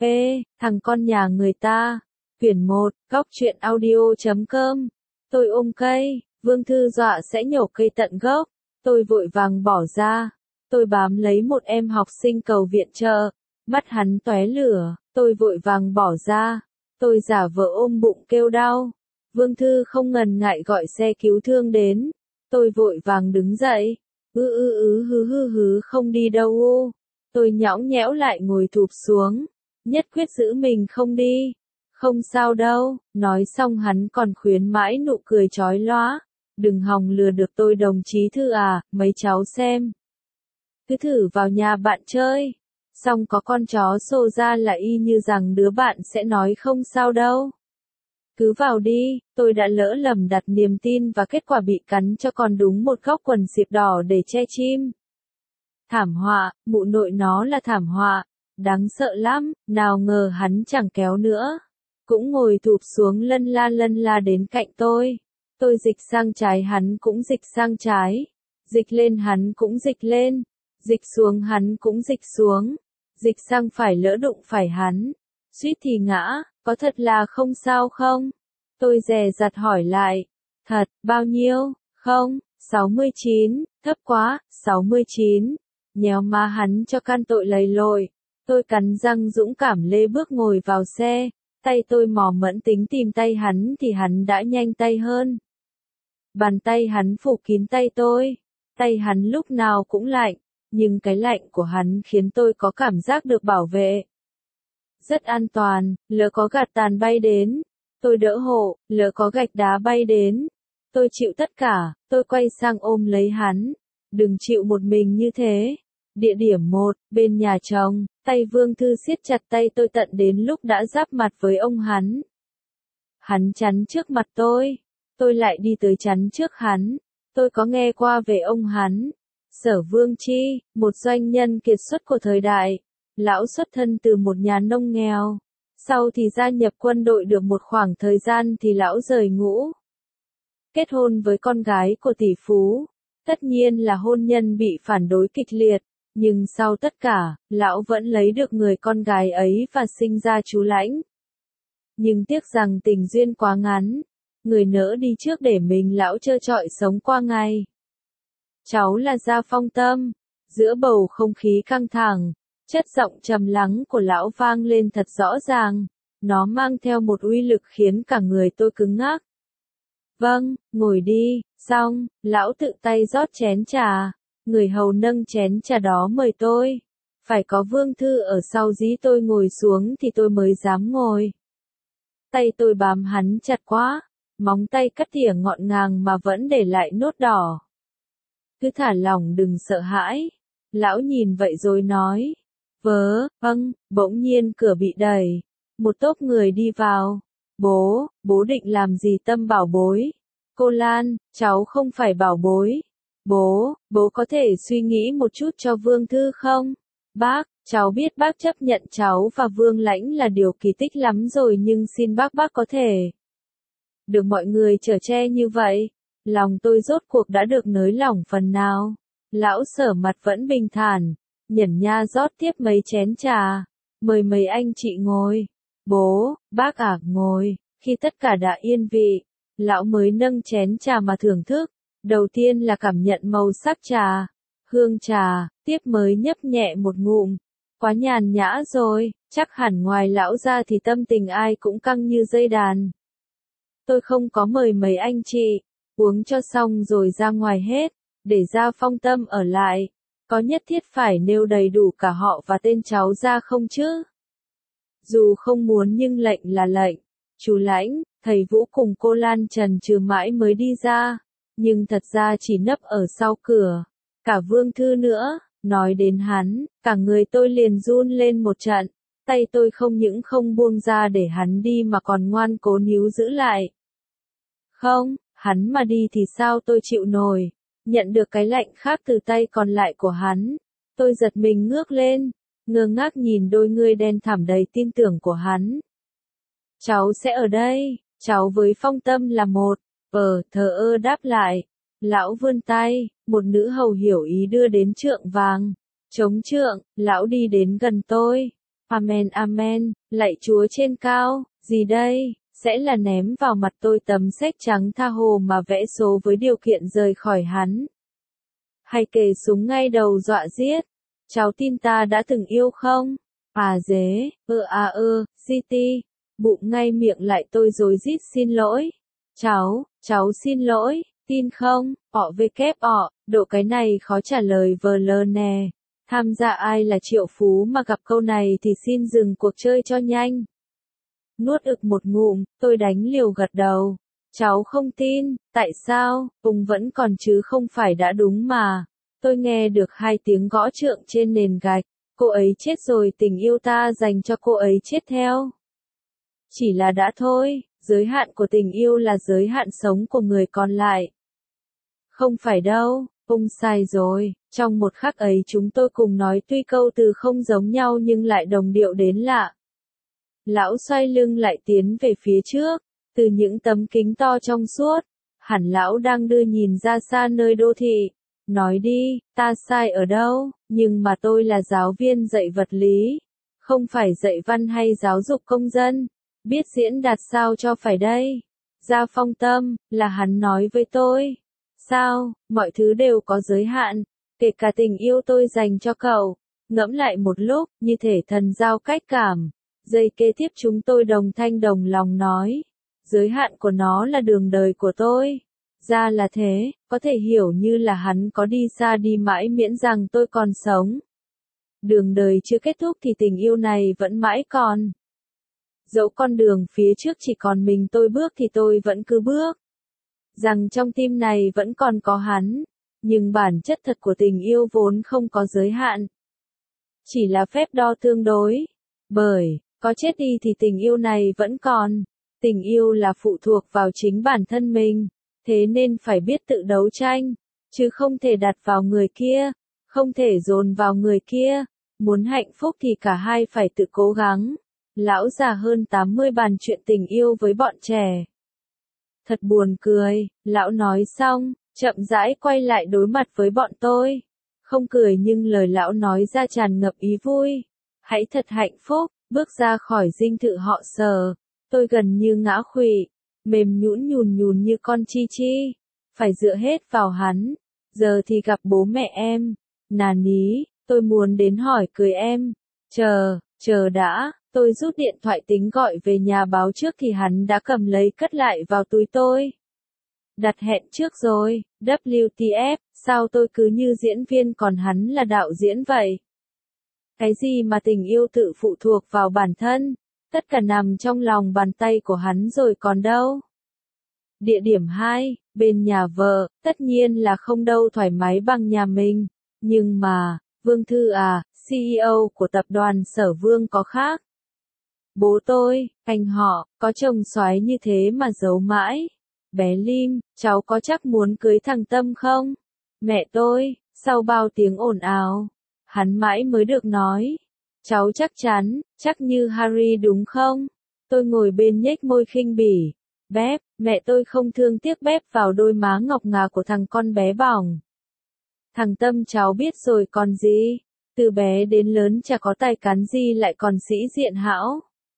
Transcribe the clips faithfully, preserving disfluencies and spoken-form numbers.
P, thằng con nhà người ta. Quyển một, góc truyện audio chấm com. Tôi ôm cây, Vương Thư dọa sẽ nhổ cây tận gốc. Tôi vội vàng bỏ ra. Tôi bám lấy một em học sinh cầu viện trợ. Mắt hắn tóe lửa, tôi vội vàng bỏ ra. Tôi giả vờ ôm bụng kêu đau. Vương Thư không ngần ngại gọi xe cứu thương đến. Tôi vội vàng đứng dậy. Ư ư ư hứ hứ hứ không đi đâu u. Tôi nhõng nhẽo lại ngồi thụp xuống. Nhất quyết giữ mình không đi. Không sao đâu, nói xong hắn còn khuyến mãi nụ cười chói lóa. Đừng hòng lừa được tôi đồng chí Thư à, mấy cháu xem. Cứ thử vào nhà bạn chơi. Xong có con chó xô ra là y như rằng đứa bạn sẽ nói không sao đâu. Cứ vào đi, tôi đã lỡ lầm đặt niềm tin và kết quả bị cắn cho còn đúng một góc quần xịp đỏ để che chim. Thảm họa, mụ nội nó là thảm họa, đáng sợ lắm, nào ngờ hắn chẳng kéo nữa. Cũng ngồi thụp xuống lân la lân la đến cạnh tôi. Tôi dịch sang trái hắn cũng dịch sang trái. Dịch lên hắn cũng dịch lên. Dịch xuống hắn cũng dịch xuống. Dịch sang phải lỡ đụng phải hắn. Suýt thì ngã, có thật là không sao không? Tôi dè dặt hỏi lại. Thật, bao nhiêu? Không, sáu mươi chín, thấp quá, sáu mươi chín. Nhéo má hắn cho can tội lầy lội. Tôi cắn răng dũng cảm lê bước ngồi vào xe. Tay tôi mò mẫm tính tìm tay hắn thì hắn đã nhanh tay hơn. Bàn tay hắn phủ kín tay tôi. Tay hắn lúc nào cũng lạnh, nhưng cái lạnh của hắn khiến tôi có cảm giác được bảo vệ. Rất an toàn, lỡ có gạt tàn bay đến. Tôi đỡ hộ, lỡ có gạch đá bay đến. Tôi chịu tất cả, tôi quay sang ôm lấy hắn. Đừng chịu một mình như thế. Địa điểm một, bên nhà chồng, tay Vương Thư siết chặt tay tôi tận đến lúc đã giáp mặt với ông hắn. Hắn chắn trước mặt tôi, tôi lại đi tới chắn trước hắn. Tôi có nghe qua về ông hắn. Sở Vương Chi, một doanh nhân kiệt xuất của thời đại. Lão xuất thân từ một nhà nông nghèo. Sau thì gia nhập quân đội được một khoảng thời gian thì lão rời ngũ. Kết hôn với con gái của tỷ phú. Tất nhiên là hôn nhân bị phản đối kịch liệt. Nhưng sau tất cả, lão vẫn lấy được người con gái ấy và sinh ra chú Lãnh. Nhưng tiếc rằng tình duyên quá ngắn. Người nỡ đi trước để mình lão trơ trọi sống qua ngày. Cháu là Gia Phong Tâm. Giữa bầu không khí căng thẳng, chất giọng trầm lắng của lão vang lên thật rõ ràng. Nó mang theo một uy lực khiến cả người tôi cứng ngắc. Vâng, ngồi đi, xong, lão tự tay rót chén trà. Người hầu nâng chén trà đó mời tôi. Phải có Vương Thư ở sau dí tôi ngồi xuống thì tôi mới dám ngồi. Tay tôi bám hắn chặt quá. Móng tay cắt tỉa ngọn ngàng mà vẫn để lại nốt đỏ. Cứ thả lỏng đừng sợ hãi. Lão nhìn vậy rồi nói. Vớ, vâng, bỗng nhiên cửa bị đẩy. Một tốp người đi vào. Bố, bố định làm gì Tâm bảo bối? Cô Lan, cháu không phải bảo bối. Bố, bố có thể suy nghĩ một chút cho Vương Thư không? Bác, cháu biết bác chấp nhận cháu và Vương Lãnh là điều kỳ tích lắm rồi nhưng xin bác bác có thể. Được mọi người chở che như vậy, lòng tôi rốt cuộc đã được nới lỏng phần nào. Lão Sở mặt vẫn bình thản, nhẩn nha rót tiếp mấy chén trà, mời mấy anh chị ngồi. Bố, bác à, ngồi. Khi tất cả đã yên vị, lão mới nâng chén trà mà thưởng thức. Đầu tiên là cảm nhận màu sắc trà, hương trà, tiếp mới nhấp nhẹ một ngụm. Quá nhàn nhã rồi, chắc hẳn ngoài lão ra thì tâm tình ai cũng căng như dây đàn. Tôi không có mời mấy anh chị, uống cho xong rồi ra ngoài hết, để Gia Phong Tâm ở lại. Có nhất thiết phải nêu đầy đủ cả họ và tên cháu ra không chứ? Dù không muốn nhưng lệnh là lệnh. Chú Lãnh, thầy Vũ cùng cô Lan trần trừ mãi mới đi ra. Nhưng thật ra chỉ nấp ở sau cửa. Cả Vương Thư nữa, nói đến hắn, cả người tôi liền run lên một trận. Tay tôi không những không buông ra để hắn đi mà còn ngoan cố níu giữ lại. Không, hắn mà đi thì sao tôi chịu nổi. Nhận được cái lạnh khác từ tay còn lại của hắn. Tôi giật mình ngước lên, ngơ ngác nhìn đôi người đen thẳm đầy tin tưởng của hắn. Cháu sẽ ở đây, cháu với Phong Tâm là một. Vờ thờ ơ đáp lại. Lão vươn tay, một nữ hầu hiểu ý đưa đến trượng vàng. Chống trượng, lão đi đến gần tôi. Amen amen, lạy Chúa trên cao, gì đây? Sẽ là ném vào mặt tôi tấm séc trắng tha hồ mà vẽ số với điều kiện rời khỏi hắn. Hay kề súng ngay đầu dọa giết. Cháu tin ta đã từng yêu không? À dế, ơ à ơ, gi ti. Bụng ngay miệng lại tôi rối rít xin lỗi. Cháu, cháu xin lỗi, tin không? Ọ vê kép ọ, độ cái này khó trả lời vờ lờ nè. Tham gia ai là triệu phú mà gặp câu này thì xin dừng cuộc chơi cho nhanh. Nuốt ực một ngụm, tôi đánh liều gật đầu. Cháu không tin, tại sao, ông vẫn còn chứ không phải đã đúng mà. Tôi nghe được hai tiếng gõ trượng trên nền gạch. Cô ấy chết rồi, tình yêu ta dành cho cô ấy chết theo. Chỉ là đã thôi, giới hạn của tình yêu là giới hạn sống của người còn lại. Không phải đâu, ông sai rồi. Trong một khắc ấy chúng tôi cùng nói tuy câu từ không giống nhau nhưng lại đồng điệu đến lạ. Lão xoay lưng lại tiến về phía trước, từ những tấm kính to trong suốt. Hẳn lão đang đưa nhìn ra xa nơi đô thị. Nói đi, ta sai ở đâu, nhưng mà tôi là giáo viên dạy vật lý. Không phải dạy văn hay giáo dục công dân. Biết diễn đạt sao cho phải đây. Gia Phong Tâm, là hắn nói với tôi. Sao, mọi thứ đều có giới hạn, kể cả tình yêu tôi dành cho cậu. Ngẫm lại một lúc, như thể thần giao cách cảm. Giây kế tiếp chúng tôi đồng thanh đồng lòng nói. Giới hạn của nó là đường đời của tôi. Ra là thế, có thể hiểu như là hắn có đi xa đi mãi miễn rằng tôi còn sống. Đường đời chưa kết thúc thì tình yêu này vẫn mãi còn. Dẫu con đường phía trước chỉ còn mình tôi bước thì tôi vẫn cứ bước. Rằng trong tim này vẫn còn có hắn. Nhưng bản chất thật của tình yêu vốn không có giới hạn. Chỉ là phép đo tương đối. Bởi, có chết đi thì tình yêu này vẫn còn. Tình yêu là phụ thuộc vào chính bản thân mình. Thế nên phải biết tự đấu tranh. Chứ không thể đặt vào người kia. Không thể dồn vào người kia. Muốn hạnh phúc thì cả hai phải tự cố gắng. Lão già hơn tám mươi bàn chuyện tình yêu với bọn trẻ. Thật buồn cười, lão nói xong, chậm rãi quay lại đối mặt với bọn tôi. Không cười nhưng lời lão nói ra tràn ngập ý vui. Hãy thật hạnh phúc, bước ra khỏi dinh thự họ Sở. Tôi gần như ngã khuỵu, mềm nhũn nhùn nhùn như con chi chi. Phải dựa hết vào hắn. Giờ thì gặp bố mẹ em. Nà ní, tôi muốn đến hỏi cười em. Chờ, chờ đã. Tôi rút điện thoại tính gọi về nhà báo trước thì hắn đã cầm lấy cất lại vào túi tôi. Đặt hẹn trước rồi, vê kép tê ép, sao tôi cứ như diễn viên còn hắn là đạo diễn vậy? Cái gì mà tình yêu tự phụ thuộc vào bản thân, tất cả nằm trong lòng bàn tay của hắn rồi còn đâu. Địa điểm hai, bên nhà vợ, tất nhiên là không đâu thoải mái bằng nhà mình, nhưng mà, Vương Thư à, xê e ô của tập đoàn Sở Vương có khác. Bố tôi, anh họ, có chồng soái như thế mà giấu mãi. Bé Lim, cháu có chắc muốn cưới thằng Tâm không? Mẹ tôi, sau bao tiếng ồn ào, hắn mãi mới được nói. Cháu chắc chắn, chắc như Harry đúng không? Tôi ngồi bên nhếch môi khinh bỉ. Bép, mẹ tôi không thương tiếc bép vào đôi má ngọc ngà của thằng con bé bỏng. Thằng Tâm cháu biết rồi còn gì? Từ bé đến lớn chả có tài cán gì lại còn sĩ diện hão.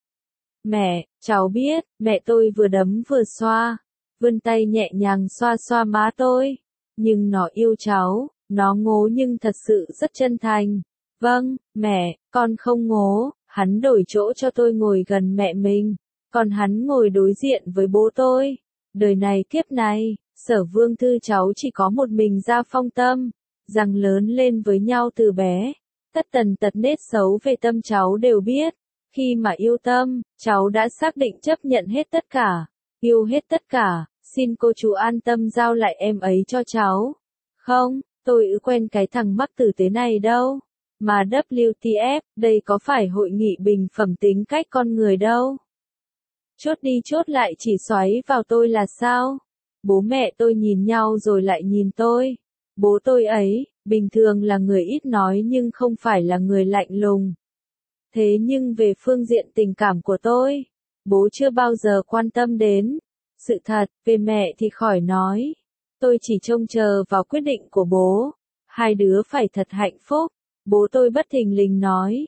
Mẹ, cháu biết, mẹ tôi vừa đấm vừa xoa, vươn tay nhẹ nhàng xoa xoa má tôi. Nhưng nó yêu cháu, nó ngố nhưng thật sự rất chân thành. Vâng, mẹ, con không ngố, hắn đổi chỗ cho tôi ngồi gần mẹ mình, còn hắn ngồi đối diện với bố tôi. Đời này kiếp này, Sở Vương Thư cháu chỉ có một mình Gia Phong Tâm, rằng lớn lên với nhau từ bé. Tất tần tật nết xấu về Tâm cháu đều biết. Khi mà yêu Tâm, cháu đã xác định chấp nhận hết tất cả, yêu hết tất cả, xin cô chú an tâm giao lại em ấy cho cháu. Không, tôi ư quen cái thằng mắc tử tế này đâu. Mà vê kép tê ép, đây có phải hội nghị bình phẩm tính cách con người đâu. Chốt đi chốt lại chỉ xoáy vào tôi là sao? Bố mẹ tôi nhìn nhau rồi lại nhìn tôi. Bố tôi ấy, bình thường là người ít nói nhưng không phải là người lạnh lùng. Thế nhưng về phương diện tình cảm của tôi, bố chưa bao giờ quan tâm đến. Sự thật, về mẹ thì khỏi nói. Tôi chỉ trông chờ vào quyết định của bố. Hai đứa phải thật hạnh phúc. Bố tôi bất thình lình nói.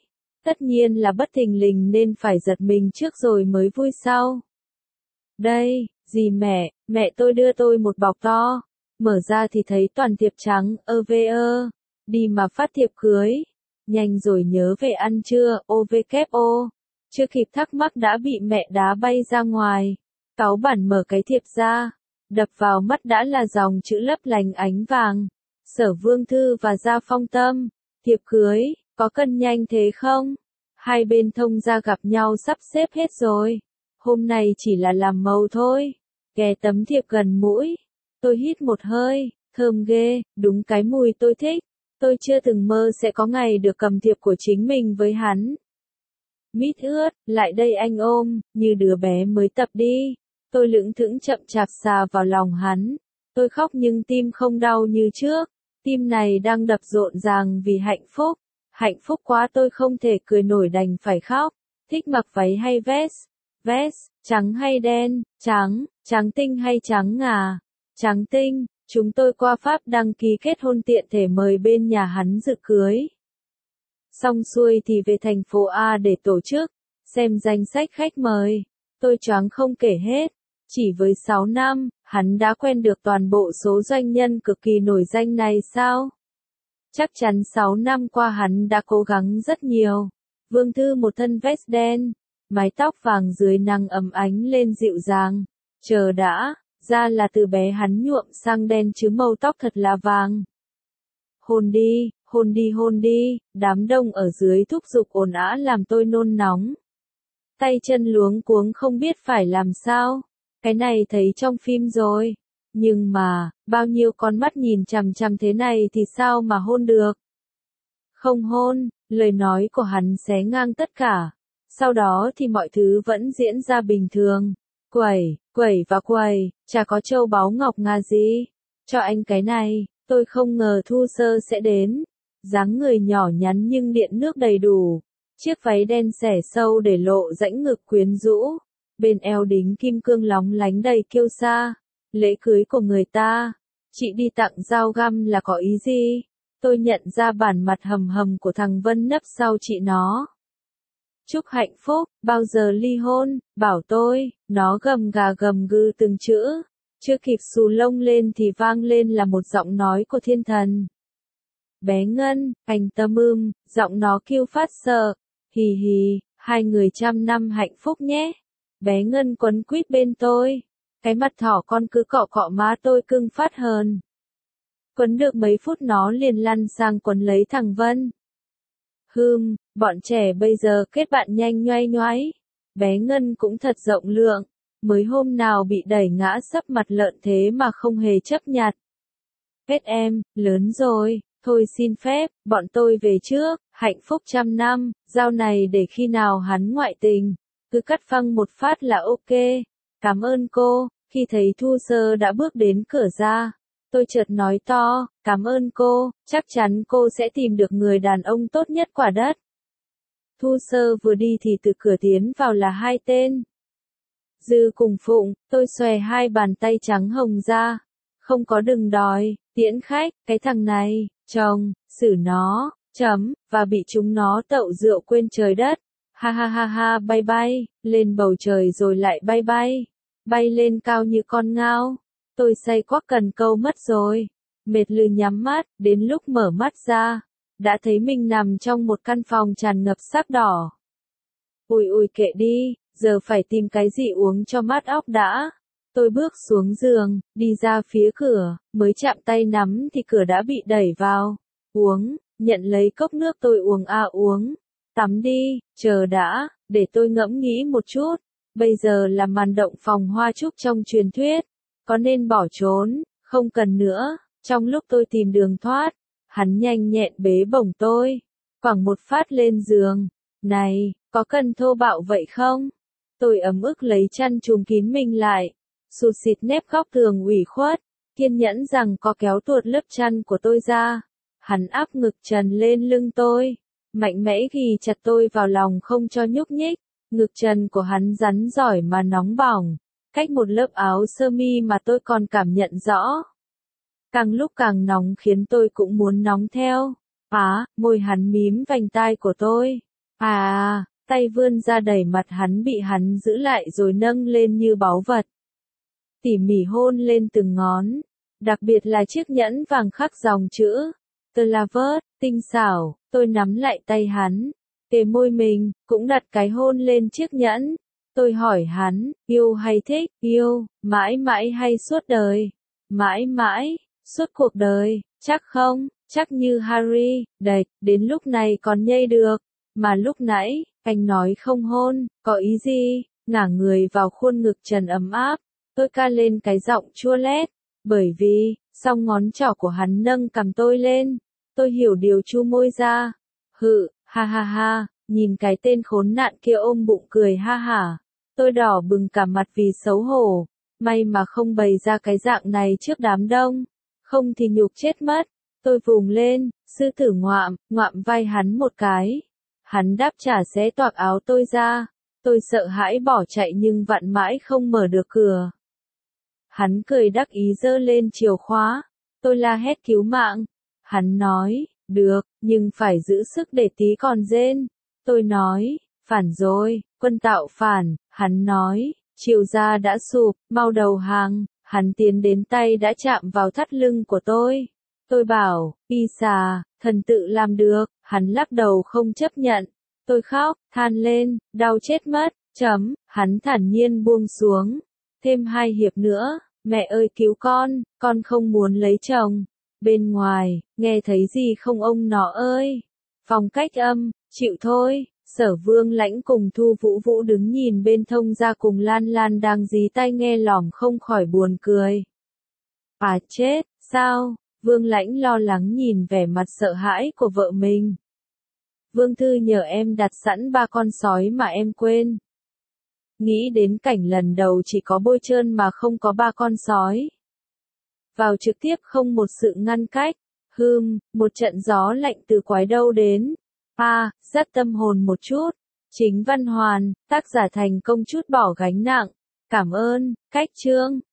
Tất nhiên là bất thình lình nên phải giật mình trước rồi mới vui sau. Đây, gì mẹ, mẹ tôi đưa tôi một bọc to. Mở ra thì thấy toàn thiệp trắng, ơ vê ơ. Đi mà phát thiệp cưới. Nhanh rồi nhớ về ăn trưa, ô vê kép ô. Chưa kịp thắc mắc đã bị mẹ đá bay ra ngoài. Cáu bản mở cái thiệp ra. Đập vào mắt đã là dòng chữ lấp lánh ánh vàng. Sở Vương Thư và Gia Phong Tâm. Thiệp cưới, có cần nhanh thế không? Hai bên thông gia gặp nhau sắp xếp hết rồi. Hôm nay chỉ là làm màu thôi. Ghé tấm thiệp gần mũi. Tôi hít một hơi, thơm ghê, đúng cái mùi tôi thích. Tôi chưa từng mơ sẽ có ngày được cầm thiệp của chính mình với hắn. Mít ướt, lại đây anh ôm, như đứa bé mới tập đi. Tôi lững thững chậm chạp xà vào lòng hắn. Tôi khóc nhưng tim không đau như trước. Tim này đang đập rộn ràng vì hạnh phúc. Hạnh phúc quá tôi không thể cười nổi đành phải khóc. Thích mặc váy hay vest? Vest, trắng hay đen? Trắng, trắng tinh hay trắng ngà? Trắng tinh, chúng tôi qua Pháp đăng ký kết hôn tiện thể mời bên nhà hắn dự cưới. Xong xuôi thì về thành phố A để tổ chức, xem danh sách khách mời. Tôi choáng không kể hết. Chỉ với sáu năm, hắn đã quen được toàn bộ số doanh nhân cực kỳ nổi danh này sao? Chắc chắn sáu năm qua hắn đã cố gắng rất nhiều. Vương Thư một thân vest đen, mái tóc vàng dưới nắng ấm ánh lên dịu dàng. Chờ đã, ra là từ bé hắn nhuộm sang đen chứ màu tóc thật là vàng. Hôn đi, hôn đi hôn đi, đám đông ở dưới thúc giục ồn ào làm tôi nôn nóng. Tay chân luống cuống không biết phải làm sao. Cái này thấy trong phim rồi. Nhưng mà, bao nhiêu con mắt nhìn chằm chằm thế này thì sao mà hôn được? Không hôn, lời nói của hắn xé ngang tất cả. Sau đó thì mọi thứ vẫn diễn ra bình thường. Quẩy, quẩy và quẩy, chả có châu báu ngọc ngà gì. Cho anh cái này, tôi không ngờ Thu Sơ sẽ đến. Dáng người nhỏ nhắn nhưng điện nước đầy đủ. Chiếc váy đen xẻ sâu để lộ rãnh ngực quyến rũ. Bên eo đính kim cương lóng lánh đầy kiêu sa. Lễ cưới của người ta. Chị đi tặng dao găm là có ý gì? Tôi nhận ra bản mặt hầm hầm của thằng Vân nấp sau chị nó. Chúc hạnh phúc, bao giờ ly hôn, bảo tôi, nó gầm gà gầm gừ từng chữ. Chưa kịp xù lông lên thì vang lên là một giọng nói của thiên thần. Bé Ngân, anh tâm ưm, giọng nó kêu phát sợ. Hì hì, hai người trăm năm hạnh phúc nhé. Bé Ngân quấn quýt bên tôi. Cái mặt thỏ con cứ cọ cọ má tôi cưng phát hờn. Quấn được mấy phút nó liền lăn sang quấn lấy thằng Vân. Hừm, bọn trẻ bây giờ kết bạn nhanh nhoay nhoáy. Bé Ngân cũng thật rộng lượng. Mới hôm nào bị đẩy ngã sấp mặt lợn thế mà không hề chấp nhặt. Hết em, lớn rồi, thôi xin phép, bọn tôi về trước, hạnh phúc trăm năm, giao này để khi nào hắn ngoại tình. Cứ cắt phăng một phát là ok. Cảm ơn cô. Khi thấy Thu Sơ đã bước đến cửa ra, tôi chợt nói to, cảm ơn cô, chắc chắn cô sẽ tìm được người đàn ông tốt nhất quả đất. Thu Sơ vừa đi thì từ cửa tiến vào là hai tên. Dư cùng Phụng, tôi xòe hai bàn tay trắng hồng ra. Không có đừng đòi, tiễn khách, cái thằng này, chồng, xử nó, chấm, và bị chúng nó tậu rượu quên trời đất. Ha ha ha ha bay bay, lên bầu trời rồi lại bay bay. Bay lên cao như con ngao. Tôi say quắc cần câu mất rồi. Mệt lừ nhắm mắt, đến lúc mở mắt ra. Đã thấy mình nằm trong một căn phòng tràn ngập sắc đỏ. Ui ui kệ đi, giờ phải tìm cái gì uống cho mát óc đã. Tôi bước xuống giường, đi ra phía cửa, mới chạm tay nắm thì cửa đã bị đẩy vào. Uống, nhận lấy cốc nước tôi uống à uống. Tắm đi, chờ đã, để tôi ngẫm nghĩ một chút. Bây giờ là màn động phòng hoa trúc trong truyền thuyết. Có nên bỏ trốn, không cần nữa. Trong lúc tôi tìm đường thoát, hắn nhanh nhẹn bế bổng tôi. Quẳng một phát lên giường. Này, có cần thô bạo vậy không? Tôi ấm ức lấy chăn trùm kín mình lại. Sụt xịt nếp góc tường ủy khuất. Kiên nhẫn rằng có kéo tuột lớp chăn của tôi ra. Hắn áp ngực trần lên lưng tôi. Mạnh mẽ ghi chặt tôi vào lòng không cho nhúc nhích. Ngực trần của hắn rắn giỏi mà nóng bỏng. Cách một lớp áo sơ mi mà tôi còn cảm nhận rõ. Càng lúc càng nóng khiến tôi cũng muốn nóng theo. Á, môi hắn mím vành tai của tôi. À, tay vươn ra đẩy mặt hắn bị hắn giữ lại rồi nâng lên như báu vật. Tỉ mỉ hôn lên từng ngón, đặc biệt là chiếc nhẫn vàng khắc dòng chữ The Lovers, tinh xảo. Tôi nắm lại tay hắn, kề môi mình, cũng đặt cái hôn lên chiếc nhẫn. Tôi hỏi hắn, yêu hay thích, yêu, mãi mãi hay suốt đời? Mãi mãi, suốt cuộc đời, chắc không, chắc như Harry, đệt, đến lúc này còn nhây được. Mà lúc nãy, anh nói không hôn, có ý gì? Ngả người vào khuôn ngực trần ấm áp, tôi ca lên cái giọng chua lét, bởi vì, song ngón trỏ của hắn nâng cằm tôi lên, tôi hiểu điều chu môi ra. Hự, ha ha ha, nhìn cái tên khốn nạn kia ôm bụng cười ha hả. Tôi đỏ bừng cả mặt vì xấu hổ, may mà không bày ra cái dạng này trước đám đông, không thì nhục chết mất. Tôi vùng lên, sư tử ngoạm, ngoạm vai hắn một cái. Hắn đáp trả xé toạc áo tôi ra. Tôi sợ hãi bỏ chạy nhưng vặn mãi không mở được cửa. Hắn cười đắc ý giơ lên chìa khóa. Tôi la hét cứu mạng. Hắn nói, được, nhưng phải giữ sức để tí còn rên. Tôi nói, phản rồi, quân tạo phản. Hắn nói, chiều da đã sụp, mau đầu hàng. Hắn tiến đến tay đã chạm vào thắt lưng của tôi. Tôi bảo, y xà, thần tự làm được. Hắn lắc đầu không chấp nhận. Tôi khóc, than lên, đau chết mất, chấm. Hắn thản nhiên buông xuống. Thêm hai hiệp nữa, mẹ ơi cứu con, con không muốn lấy chồng. Bên ngoài, nghe thấy gì không ông nó ơi? Phong cách âm, chịu thôi. Sở Vương Lãnh cùng Thu Vũ Vũ đứng nhìn bên thông ra cùng Lan Lan đang dí tai nghe lỏm không khỏi buồn cười. À chết, sao? Vương Lãnh lo lắng nhìn vẻ mặt sợ hãi của vợ mình. Vương Thư nhờ em đặt sẵn ba con sói mà em quên. Nghĩ đến cảnh lần đầu chỉ có bôi trơn mà không có ba con sói. Vào trực tiếp không một sự ngăn cách. Hừm, một trận gió lạnh từ quái đâu đến. À, rất tâm hồn một chút. Chính Văn Hoàn, tác giả thành công chút bỏ gánh nặng. Cảm ơn, cách chương.